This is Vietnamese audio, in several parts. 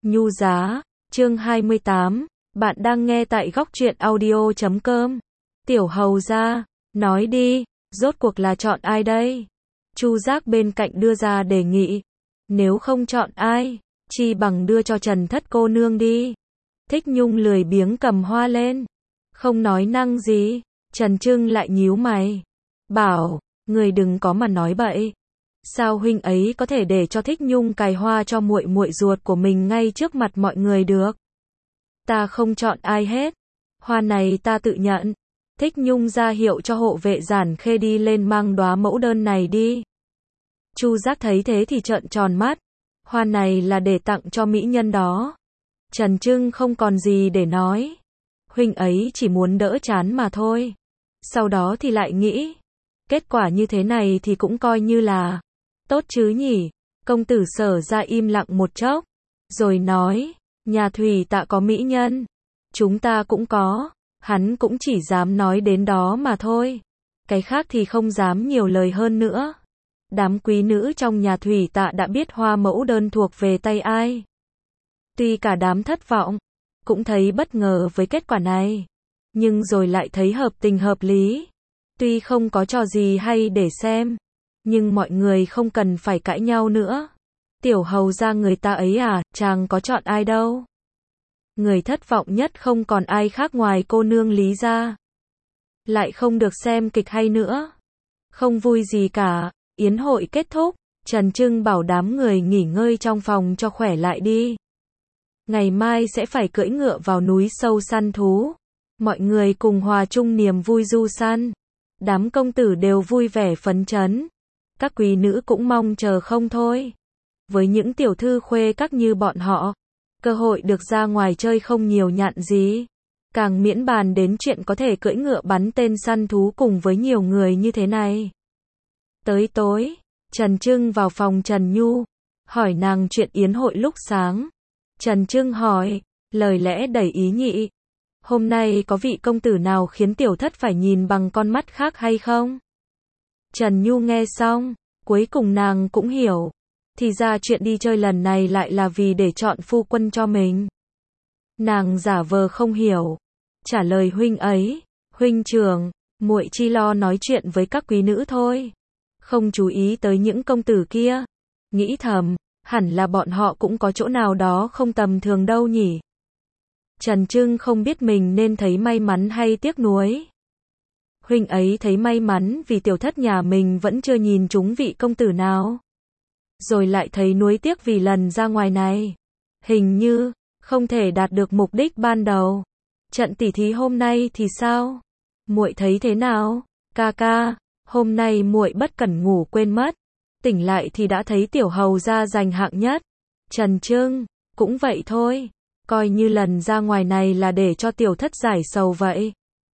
Nhu giá, chương 28, bạn đang nghe tại góc truyện audio.com. Tiểu hầu gia, nói đi, rốt cuộc là chọn ai đây? Chu Giác bên cạnh đưa ra đề nghị. Nếu không chọn ai, chi bằng đưa cho Trần Thất cô nương đi. Thích Nhung lười biếng cầm hoa lên. Không nói năng gì, Trần Trưng lại nhíu mày. Bảo, người đừng có mà nói bậy. Sao huynh ấy có thể để cho Thích Nhung cài hoa cho muội muội ruột của mình ngay trước mặt mọi người được? Ta không chọn ai hết. Hoa này ta tự nhận. Thích Nhung ra hiệu cho hộ vệ Giản Khê đi lên mang đóa mẫu đơn này đi. Chu Giác thấy thế thì trợn tròn mắt. Hoa này là để tặng cho mỹ nhân đó. Trần Trưng không còn gì để nói. Huynh ấy chỉ muốn đỡ chán mà thôi. Sau đó thì lại nghĩ, kết quả như thế này thì cũng coi như là tốt chứ nhỉ. Công tử Sở ra im lặng một chốc, rồi nói, nhà Thủy Tạ có mỹ nhân, chúng ta cũng có. Hắn cũng chỉ dám nói đến đó mà thôi, cái khác thì không dám nhiều lời hơn nữa. Đám quý nữ trong nhà Thủy Tạ đã biết hoa mẫu đơn thuộc về tay ai. Tuy cả đám thất vọng, cũng thấy bất ngờ với kết quả này, nhưng rồi lại thấy hợp tình hợp lý. Tuy không có trò gì hay để xem, nhưng mọi người không cần phải cãi nhau nữa. Tiểu hầu gia người ta ấy à, chàng có chọn ai đâu. Người thất vọng nhất không còn ai khác ngoài cô nương Lý gia. Lại không được xem kịch hay nữa. Không vui gì cả, yến hội kết thúc, Trần Trưng bảo đám người nghỉ ngơi trong phòng cho khỏe lại đi. Ngày mai sẽ phải cưỡi ngựa vào núi sâu săn thú. Mọi người cùng hòa chung niềm vui du săn. Đám công tử đều vui vẻ phấn chấn. Các quý nữ cũng mong chờ không thôi. Với những tiểu thư khuê các như bọn họ, cơ hội được ra ngoài chơi không nhiều nhạn gì. Càng miễn bàn đến chuyện có thể cưỡi ngựa bắn tên săn thú cùng với nhiều người như thế này. Tới tối, Trần Trưng vào phòng Trần Nhu, hỏi nàng chuyện yến hội lúc sáng. Trần Trưng hỏi, lời lẽ đầy ý nhị. Hôm nay có vị công tử nào khiến tiểu thất phải nhìn bằng con mắt khác hay không? Trần Nhu nghe xong, cuối cùng nàng cũng hiểu. Thì ra chuyện đi chơi lần này lại là vì để chọn phu quân cho mình. Nàng giả vờ không hiểu, trả lời huynh ấy, huynh trưởng, muội chỉ lo nói chuyện với các quý nữ thôi, không chú ý tới những công tử kia. Nghĩ thầm, hẳn là bọn họ cũng có chỗ nào đó không tầm thường đâu nhỉ. Trần Trưng không biết mình nên thấy may mắn hay tiếc nuối. Huynh ấy thấy may mắn vì tiểu thất nhà mình vẫn chưa nhìn trúng vị công tử nào. Rồi lại thấy nuối tiếc vì lần ra ngoài này, hình như không thể đạt được mục đích ban đầu. Trận tỉ thí hôm nay thì sao? Muội thấy thế nào? Ca ca, hôm nay muội bất cẩn ngủ quên mất. Tỉnh lại thì đã thấy tiểu hầu gia giành hạng nhất. Trần Trưng, cũng vậy thôi. Coi như lần ra ngoài này là để cho tiểu thất giải sầu vậy.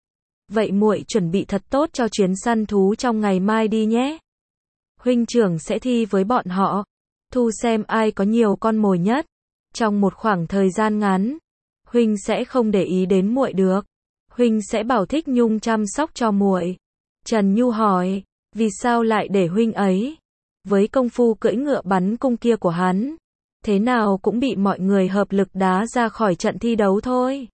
Vậy muội chuẩn bị thật tốt cho chuyến săn thú trong ngày mai đi nhé. Huynh trưởng sẽ thi với bọn họ, thu xem ai có nhiều con mồi nhất. Trong một khoảng thời gian ngắn, huynh sẽ không để ý đến muội được. Huynh sẽ bảo Thích Nhung chăm sóc cho muội. Trần Nhu hỏi, vì sao lại để huynh ấy? Với công phu cưỡi ngựa bắn cung kia của hắn, thế nào cũng bị mọi người hợp lực đá ra khỏi trận thi đấu thôi.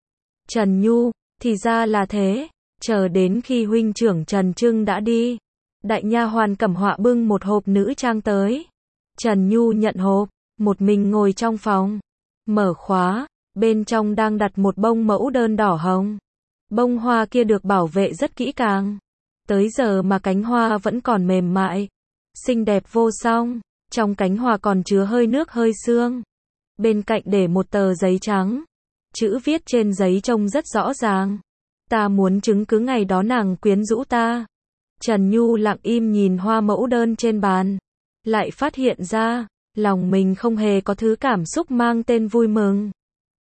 Trần Nhu, thì ra là thế. Chờ đến khi huynh trưởng Trần Trưng đã đi, đại nha hoàn Cẩm Họa bưng một hộp nữ trang tới. Trần Nhu nhận hộp, một mình ngồi trong phòng, mở khóa, bên trong đang đặt một bông mẫu đơn đỏ hồng. Bông hoa kia được bảo vệ rất kỹ càng, tới giờ mà cánh hoa vẫn còn mềm mại, xinh đẹp vô song. Trong cánh hoa còn chứa hơi nước hơi sương. Bên cạnh để một tờ giấy trắng, chữ viết trên giấy trông rất rõ ràng. Ta muốn chứng cứ ngày đó nàng quyến rũ ta. Trần Nhu lặng im nhìn hoa mẫu đơn trên bàn, lại phát hiện ra, lòng mình không hề có thứ cảm xúc mang tên vui mừng.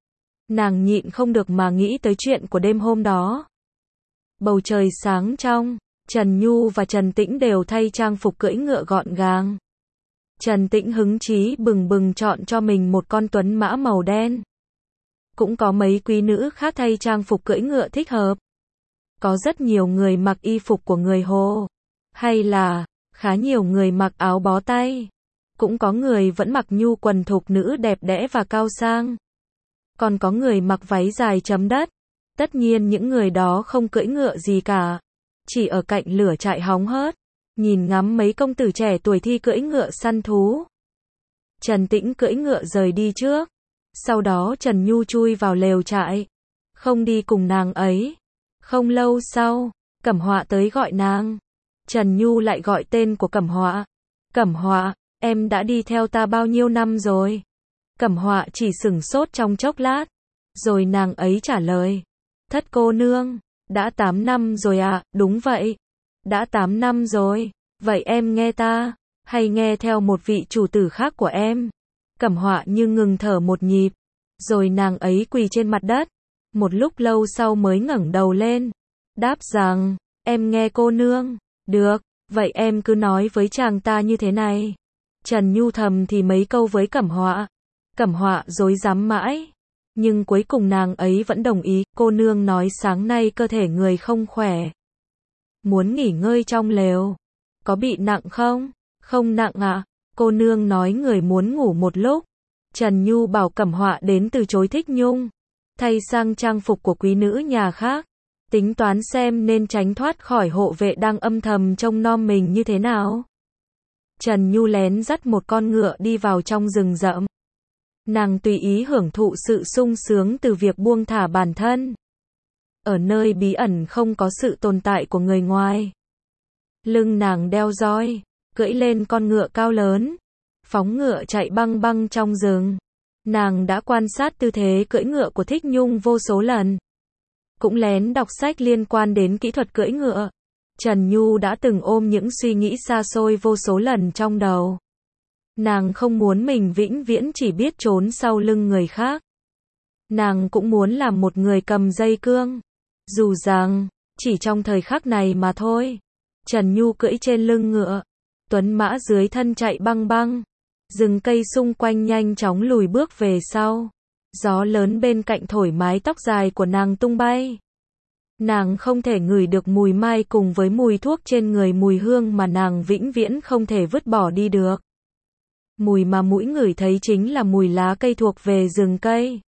Nàng nhịn không được mà nghĩ tới chuyện của đêm hôm đó. Bầu trời sáng trong, Trần Nhu và Trần Tĩnh đều thay trang phục cưỡi ngựa gọn gàng. Trần Tĩnh hứng chí bừng bừng chọn cho mình một con tuấn mã màu đen. Cũng có mấy quý nữ khác thay trang phục cưỡi ngựa thích hợp. Có rất nhiều người mặc y phục của người Hồ, hay là khá nhiều người mặc áo bó tay. Cũng có người vẫn mặc nhu quần thục nữ đẹp đẽ và cao sang. Còn có người mặc váy dài chấm đất. Tất nhiên những người đó không cưỡi ngựa gì cả. Chỉ ở cạnh lửa trại hóng hớt. Nhìn ngắm mấy công tử trẻ tuổi thi cưỡi ngựa săn thú. Trần Tĩnh cưỡi ngựa rời đi trước. Sau đó Trần Nhu chui vào lều trại. Không đi cùng nàng ấy. Không lâu sau, Cẩm Họa tới gọi nàng. Trần Nhu lại gọi tên của Cẩm Họa. Cẩm Họa, em đã đi theo ta bao nhiêu năm rồi? Cẩm Họa chỉ sửng sốt trong chốc lát. Rồi nàng ấy trả lời. Thất cô nương, đã 8 năm rồi ạ, đúng vậy. Đã 8 năm rồi, vậy em nghe ta, hay nghe theo một vị chủ tử khác của em? Cẩm Họa như ngừng thở một nhịp. Rồi nàng ấy quỳ trên mặt đất. Một lúc lâu sau mới ngẩng đầu lên. Đáp rằng, em nghe cô nương. Được, vậy em cứ nói với chàng ta như thế này. Trần Nhu thầm thì mấy câu với Cẩm Họa. Cẩm Họa rối rắm mãi. Nhưng cuối cùng nàng ấy vẫn đồng ý. Cô nương nói sáng nay cơ thể người không khỏe. Muốn nghỉ ngơi trong lều. Có bị nặng không? Không nặng ạ. Cô nương nói người muốn ngủ một lúc. Trần Nhu bảo Cẩm Họa đến từ chối Thích Nhung. Thay sang trang phục của quý nữ nhà khác. Tính toán xem nên tránh thoát khỏi hộ vệ đang âm thầm trông nom mình như thế nào. Trần Nhu lén dắt một con ngựa đi vào trong rừng rậm. Nàng tùy ý hưởng thụ sự sung sướng từ việc buông thả bản thân. Ở nơi bí ẩn không có sự tồn tại của người ngoài. Lưng nàng đeo roi, cưỡi lên con ngựa cao lớn. Phóng ngựa chạy băng băng trong rừng. Nàng đã quan sát tư thế cưỡi ngựa của Thích Nhung vô số lần. Cũng lén đọc sách liên quan đến kỹ thuật cưỡi ngựa. Trần Nhu đã từng ôm những suy nghĩ xa xôi vô số lần trong đầu. Nàng không muốn mình vĩnh viễn chỉ biết trốn sau lưng người khác. Nàng cũng muốn làm một người cầm dây cương. Dù rằng, chỉ trong thời khắc này mà thôi. Trần Nhu cưỡi trên lưng ngựa. Tuấn mã dưới thân chạy băng băng. Rừng cây xung quanh nhanh chóng lùi bước về sau. Gió lớn bên cạnh thổi mái tóc dài của nàng tung bay. Nàng không thể ngửi được mùi mai cùng với mùi thuốc trên người, mùi hương mà nàng vĩnh viễn không thể vứt bỏ đi được. Mùi mà mũi ngửi thấy chính là mùi lá cây thuộc về rừng cây.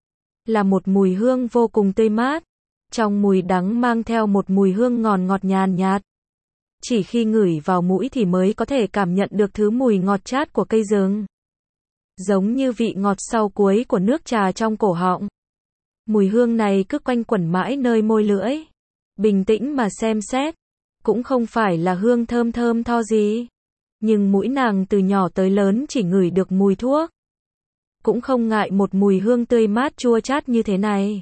Là một mùi hương vô cùng tươi mát. Trong mùi đắng mang theo một mùi hương ngọt ngọt nhàn nhạt. Chỉ khi ngửi vào mũi thì mới có thể cảm nhận được thứ mùi ngọt chát của cây rừng. Giống như vị ngọt sau cuối của nước trà trong cổ họng. Mùi hương này cứ quanh quẩn mãi nơi môi lưỡi. Bình tĩnh mà xem xét. Cũng không phải là hương thơm thơm tho gì. Nhưng mũi nàng từ nhỏ tới lớn chỉ ngửi được mùi thuốc. Cũng không ngại một mùi hương tươi mát chua chát như thế này.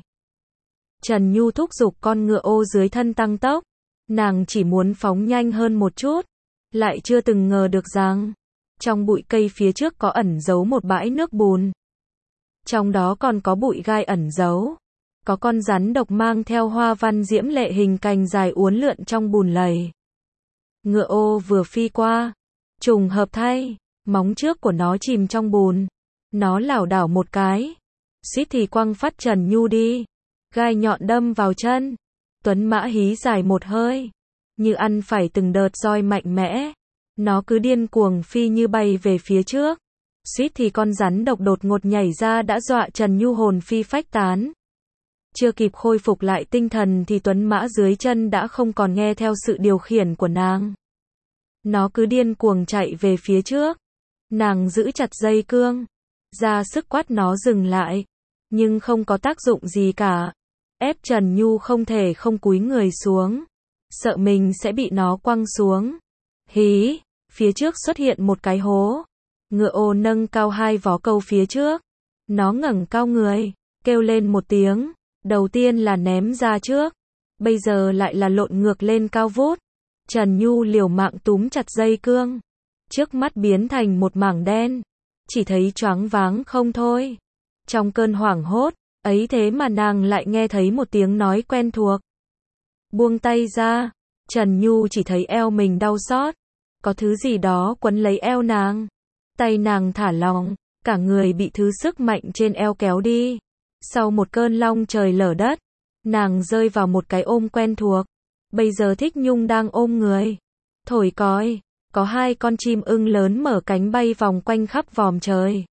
Trần Nhu thúc giục con ngựa ô dưới thân tăng tốc. Nàng chỉ muốn phóng nhanh hơn một chút. Lại chưa từng ngờ được rằng trong bụi cây phía trước có ẩn giấu một bãi nước bùn. Trong đó còn có bụi gai ẩn giấu. Có con rắn độc mang theo hoa văn diễm lệ hình cành dài uốn lượn trong bùn lầy. Ngựa ô vừa phi qua. Trùng hợp thay, móng trước của nó chìm trong bùn. Nó lảo đảo một cái. Suýt thì quăng phát Trần Nhu đi. Gai nhọn đâm vào chân. Tuấn mã hí dài một hơi. Như ăn phải từng đợt roi mạnh mẽ. Nó cứ điên cuồng phi như bay về phía trước. Suýt thì con rắn độc đột ngột nhảy ra đã dọa Trần Nhu hồn phi phách tán. Chưa kịp khôi phục lại tinh thần thì tuấn mã dưới chân đã không còn nghe theo sự điều khiển của nàng. Nó cứ điên cuồng chạy về phía trước. Nàng giữ chặt dây cương. Ra sức quát nó dừng lại. Nhưng không có tác dụng gì cả. Ép Trần Nhu không thể không cúi người xuống. Sợ mình sẽ bị nó quăng xuống. Hí, phía trước xuất hiện một cái hố. Ngựa ô nâng cao hai vó câu phía trước. Nó ngẩng cao người, kêu lên một tiếng. Đầu tiên là ném ra trước. Bây giờ lại là lộn ngược lên cao vút. Trần Nhu liều mạng túm chặt dây cương. Trước mắt biến thành một mảng đen. Chỉ thấy choáng váng không thôi. Trong cơn hoảng hốt, ấy thế mà nàng lại nghe thấy một tiếng nói quen thuộc. Buông tay ra. Trần Nhu chỉ thấy eo mình đau xót. Có thứ gì đó quấn lấy eo nàng. Tay nàng thả lỏng. Cả người bị thứ sức mạnh trên eo kéo đi. Sau một cơn long trời lở đất, nàng rơi vào một cái ôm quen thuộc. Bây giờ Thích Nhung đang ôm người. Thổi còi. có 2 con chim ưng lớn mở cánh bay vòng quanh khắp vòm trời.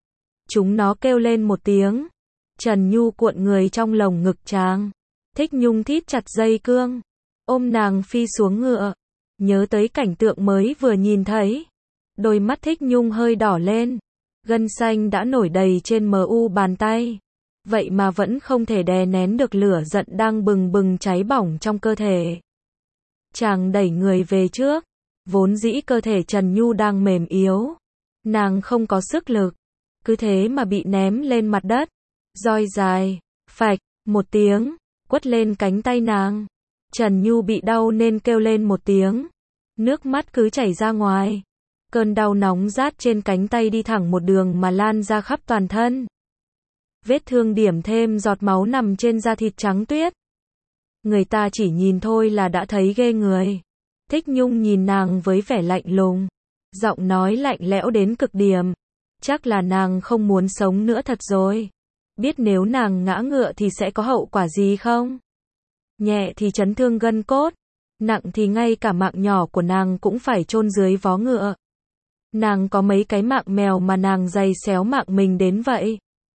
Chúng nó kêu lên một tiếng. Trần Nhu cuộn người trong lồng ngực chàng. Thích Nhung thít chặt dây cương, ôm nàng phi xuống ngựa. Nhớ tới cảnh tượng mới vừa nhìn thấy. Đôi mắt Thích Nhung hơi đỏ lên. Gân xanh đã nổi đầy trên mu bàn tay. Vậy mà vẫn không thể đè nén được lửa giận đang bừng bừng cháy bỏng trong cơ thể. Chàng đẩy người về trước. Vốn dĩ cơ thể Trần Nhu đang mềm yếu. Nàng không có sức lực. Cứ thế mà bị ném lên mặt đất. Roi dài, phạch, một tiếng, quất lên cánh tay nàng. Trần Nhu bị đau nên kêu lên một tiếng. Nước mắt cứ chảy ra ngoài. Cơn đau nóng rát trên cánh tay đi thẳng một đường mà lan ra khắp toàn thân. Vết thương điểm thêm giọt máu nằm trên da thịt trắng tuyết. Người ta chỉ nhìn thôi là đã thấy ghê người. Thích Nhung nhìn nàng với vẻ lạnh lùng. Giọng nói lạnh lẽo đến cực điểm. Chắc là nàng không muốn sống nữa thật rồi. Biết nếu nàng ngã ngựa thì sẽ có hậu quả gì không? Nhẹ thì chấn thương gân cốt. Nặng thì ngay cả mạng nhỏ của nàng cũng phải chôn dưới vó ngựa. Nàng có mấy cái mạng mèo mà nàng giày xéo mạng mình đến vậy.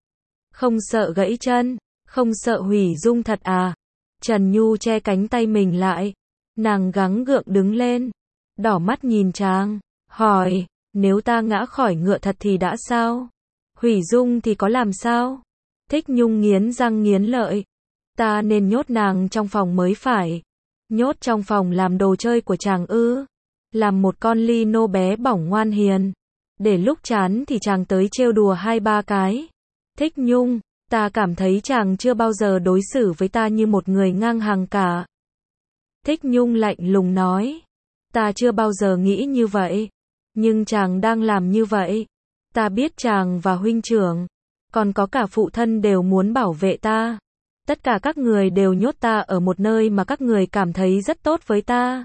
Không sợ gãy chân, không sợ hủy dung thật à? Trần Nhu che cánh tay mình lại. Nàng gắng gượng đứng lên. Đỏ mắt nhìn chàng. Hỏi, nếu ta ngã khỏi ngựa thật thì đã sao? Hủy dung thì có làm sao? Thích Nhung nghiến răng nghiến lợi. Ta nên nhốt nàng trong phòng mới phải. Nhốt trong phòng làm đồ chơi của chàng ư? Làm một con lino bé bỏng ngoan hiền. Để lúc chán thì chàng tới trêu đùa 2-3 cái. Thích Nhung, ta cảm thấy chàng chưa bao giờ đối xử với ta như một người ngang hàng cả. Thích Nhung lạnh lùng nói. Ta chưa bao giờ nghĩ như vậy. Nhưng chàng đang làm như vậy. Ta biết chàng và huynh trưởng, còn có cả phụ thân đều muốn bảo vệ ta. Tất cả các người đều nhốt ta ở một nơi mà các người cảm thấy rất tốt với ta.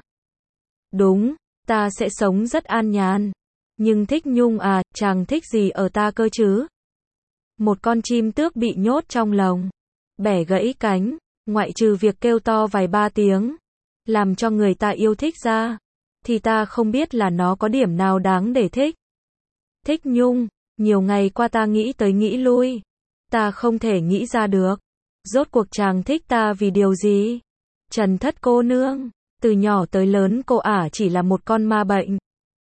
Đúng, ta sẽ sống rất an nhàn. Nhưng Thích Nhung à, chàng thích gì ở ta cơ chứ? Một con chim tước bị nhốt trong lồng, bẻ gãy cánh, ngoại trừ việc kêu to vài 3 tiếng, làm cho người ta yêu thích ra, thì ta không biết là nó có điểm nào đáng để thích. Thích Nhung, nhiều ngày qua ta nghĩ tới nghĩ lui. Ta không thể nghĩ ra được. Rốt cuộc chàng thích ta vì điều gì? Trần Thất cô nương, từ nhỏ tới lớn cô ả chỉ là một con ma bệnh.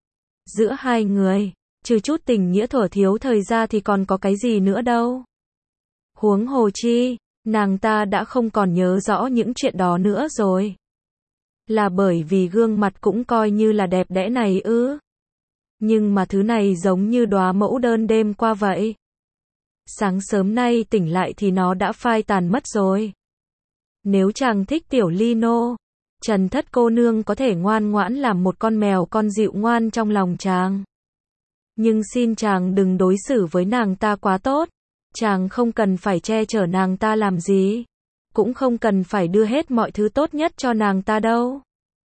Giữa hai người, trừ chút tình nghĩa thuở thiếu thời ra thì còn có cái gì nữa đâu. Huống hồ chi, nàng ta đã không còn nhớ rõ những chuyện đó nữa rồi. Là bởi vì gương mặt cũng coi như là đẹp đẽ này ư? Nhưng mà thứ này giống như đóa mẫu đơn đêm qua vậy. Sáng sớm nay tỉnh lại thì nó đã phai tàn mất rồi. Nếu chàng thích tiểu lino, Trần Thất cô nương có thể ngoan ngoãn làm một con mèo con dịu ngoan trong lòng chàng. Nhưng xin chàng đừng đối xử với nàng ta quá tốt. Chàng không cần phải che chở nàng ta làm gì. Cũng không cần phải đưa hết mọi thứ tốt nhất cho nàng ta đâu.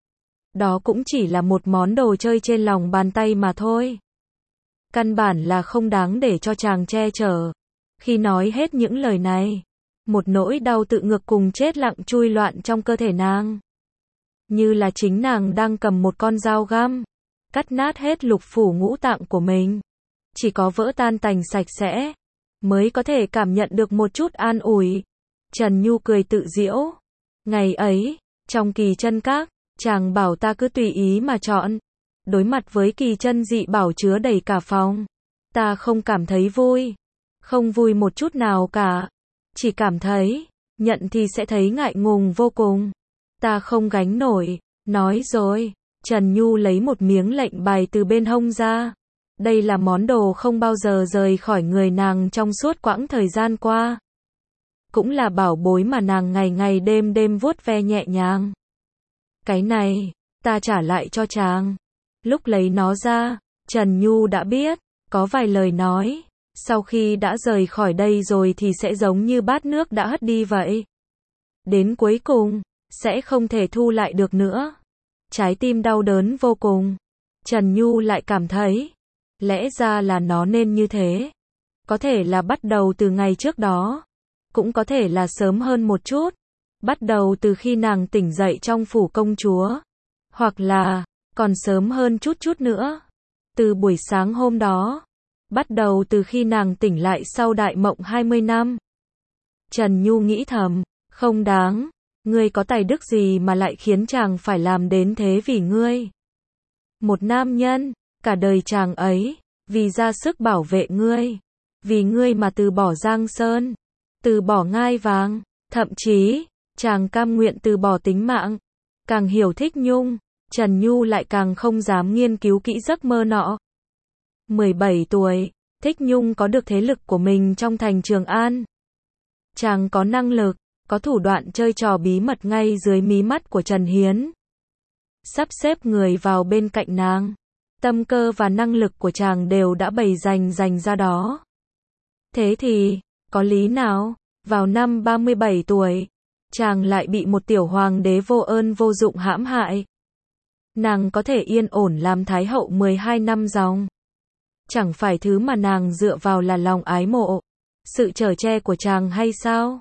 Đó cũng chỉ là một món đồ chơi trên lòng bàn tay mà thôi. Căn bản là không đáng để cho chàng che chở. Khi nói hết những lời này, một nỗi đau tự ngược cùng chết lặng chui loạn trong cơ thể nàng. Như là chính nàng đang cầm một con dao găm, cắt nát hết lục phủ ngũ tạng của mình. Chỉ có vỡ tan tành sạch sẽ, mới có thể cảm nhận được một chút an ủi. Trần Nhu cười tự giễu. Ngày ấy, trong kỳ chân các, chàng bảo ta cứ tùy ý mà chọn. Đối mặt với kỳ chân dị bảo chứa đầy cả phòng, ta không cảm thấy vui. Không vui một chút nào cả. Chỉ cảm thấy, nhận thì sẽ thấy ngại ngùng vô cùng. Ta không gánh nổi. Nói rồi, Trần Nhu lấy một miếng lệnh bài từ bên hông ra. Đây là món đồ không bao giờ rời khỏi người nàng trong suốt quãng thời gian qua. Cũng là bảo bối mà nàng ngày ngày đêm đêm vuốt ve nhẹ nhàng. Cái này, ta trả lại cho chàng. Lúc lấy nó ra, Trần Nhu đã biết, có vài lời nói, sau khi đã rời khỏi đây rồi thì sẽ giống như bát nước đã hất đi vậy. Đến cuối cùng, sẽ không thể thu lại được nữa. Trái tim đau đớn vô cùng. Trần Nhu lại cảm thấy, lẽ ra là nó nên như thế. Có thể là bắt đầu từ ngày trước đó. Cũng có thể là sớm hơn một chút. Bắt đầu từ khi nàng tỉnh dậy trong phủ công chúa. Hoặc là, còn sớm hơn chút chút nữa. Từ buổi sáng hôm đó, bắt đầu từ khi nàng tỉnh lại sau đại mộng 20 năm. Trần Nhu nghĩ thầm, không đáng, ngươi có tài đức gì mà lại khiến chàng phải làm đến thế vì ngươi. Một nam nhân, cả đời chàng ấy, vì ra sức bảo vệ ngươi, vì ngươi mà từ bỏ Giang Sơn, từ bỏ ngai vàng, thậm chí, chàng cam nguyện từ bỏ tính mạng. Càng hiểu Thích Nhung, Trần Nhu lại càng không dám nghiên cứu kỹ giấc mơ nọ. 17 tuổi, Thích Nhung có được thế lực của mình trong thành Trường An. Chàng có năng lực, có thủ đoạn chơi trò bí mật ngay dưới mí mắt của Trần Hiến. Sắp xếp người vào bên cạnh nàng. Tâm cơ và năng lực của chàng đều đã bày dành ra đó. Thế thì, có lý nào, vào năm 37 tuổi, chàng lại bị một tiểu hoàng đế vô ơn vô dụng hãm hại. Nàng có thể yên ổn làm thái hậu 12 năm dòng. Chẳng phải thứ mà nàng dựa vào là lòng ái mộ, sự chở che của chàng hay sao?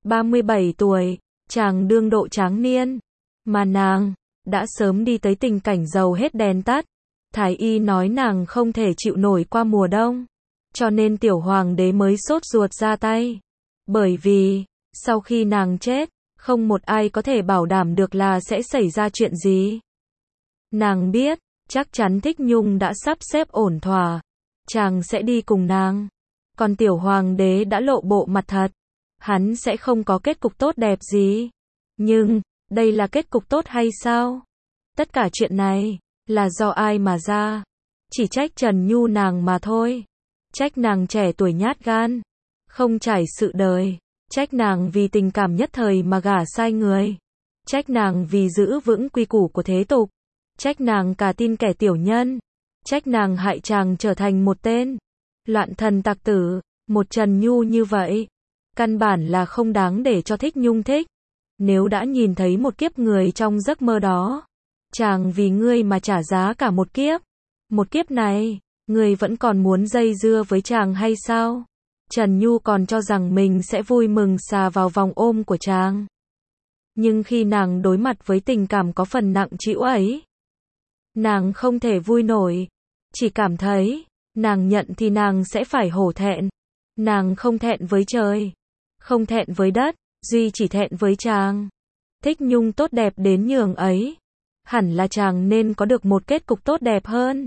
37 tuổi, chàng đương độ tráng niên, mà nàng đã sớm đi tới tình cảnh dầu hết đèn tắt. Thái y nói nàng không thể chịu nổi qua mùa đông, cho nên tiểu hoàng đế mới sốt ruột ra tay. Bởi vì, sau khi nàng chết, không một ai có thể bảo đảm được là sẽ xảy ra chuyện gì. Nàng biết, chắc chắn Thích Nhung đã sắp xếp ổn thỏa, chàng sẽ đi cùng nàng. Còn tiểu hoàng đế đã lộ bộ mặt thật, hắn sẽ không có kết cục tốt đẹp gì. Nhưng, đây là kết cục tốt hay sao? Tất cả chuyện này, là do ai mà ra? Chỉ trách Trần Nhu nàng mà thôi. Trách nàng trẻ tuổi nhát gan, không trải sự đời. Trách nàng vì tình cảm nhất thời mà gả sai người. Trách nàng vì giữ vững quy củ của thế tục. Trách nàng cả tin kẻ tiểu nhân. Trách nàng hại chàng trở thành một tên loạn thần tặc tử. Một Trần Nhu như vậy, căn bản là không đáng để cho Thích Nhung thích. Nếu đã nhìn thấy một kiếp người trong giấc mơ đó, chàng vì ngươi mà trả giá cả một kiếp. Một kiếp này, ngươi vẫn còn muốn dây dưa với chàng hay sao? Trần Nhu còn cho rằng mình sẽ vui mừng xà vào vòng ôm của chàng. Nhưng khi nàng đối mặt với tình cảm có phần nặng trĩu ấy, nàng không thể vui nổi. Chỉ cảm thấy, nàng nhận thì nàng sẽ phải hổ thẹn. Nàng không thẹn với trời, không thẹn với đất, duy chỉ thẹn với chàng. Thích Nhung tốt đẹp đến nhường ấy, hẳn là chàng nên có được một kết cục tốt đẹp hơn.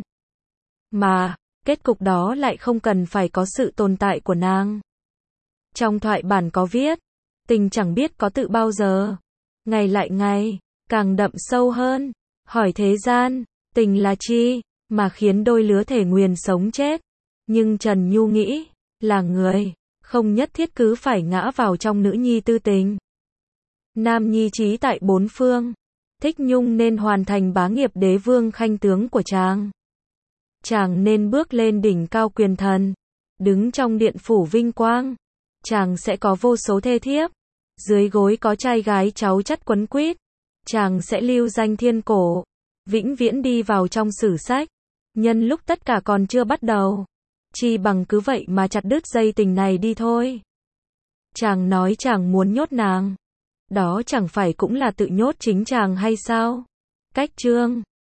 Mà, kết cục đó lại không cần phải có sự tồn tại của nàng. Trong thoại bản có viết, tình chẳng biết có tự bao giờ, ngày lại ngày, càng đậm sâu hơn. Hỏi thế gian, tình là chi, mà khiến đôi lứa thể nguyền sống chết. Nhưng Trần Nhu nghĩ, là người, không nhất thiết cứ phải ngã vào trong nữ nhi tư tình. Nam nhi trí tại bốn phương, Thích Nhung nên hoàn thành bá nghiệp đế vương khanh tướng của chàng. Chàng nên bước lên đỉnh cao quyền thần, đứng trong điện phủ vinh quang. Chàng sẽ có vô số thê thiếp, dưới gối có trai gái cháu chắt quấn quýt. Chàng sẽ lưu danh thiên cổ, vĩnh viễn đi vào trong sử sách. Nhân lúc tất cả còn chưa bắt đầu, chi bằng cứ vậy mà chặt đứt dây tình này đi thôi. Chàng nói chàng muốn nhốt nàng, đó chẳng phải cũng là tự nhốt chính chàng hay sao? Cách chương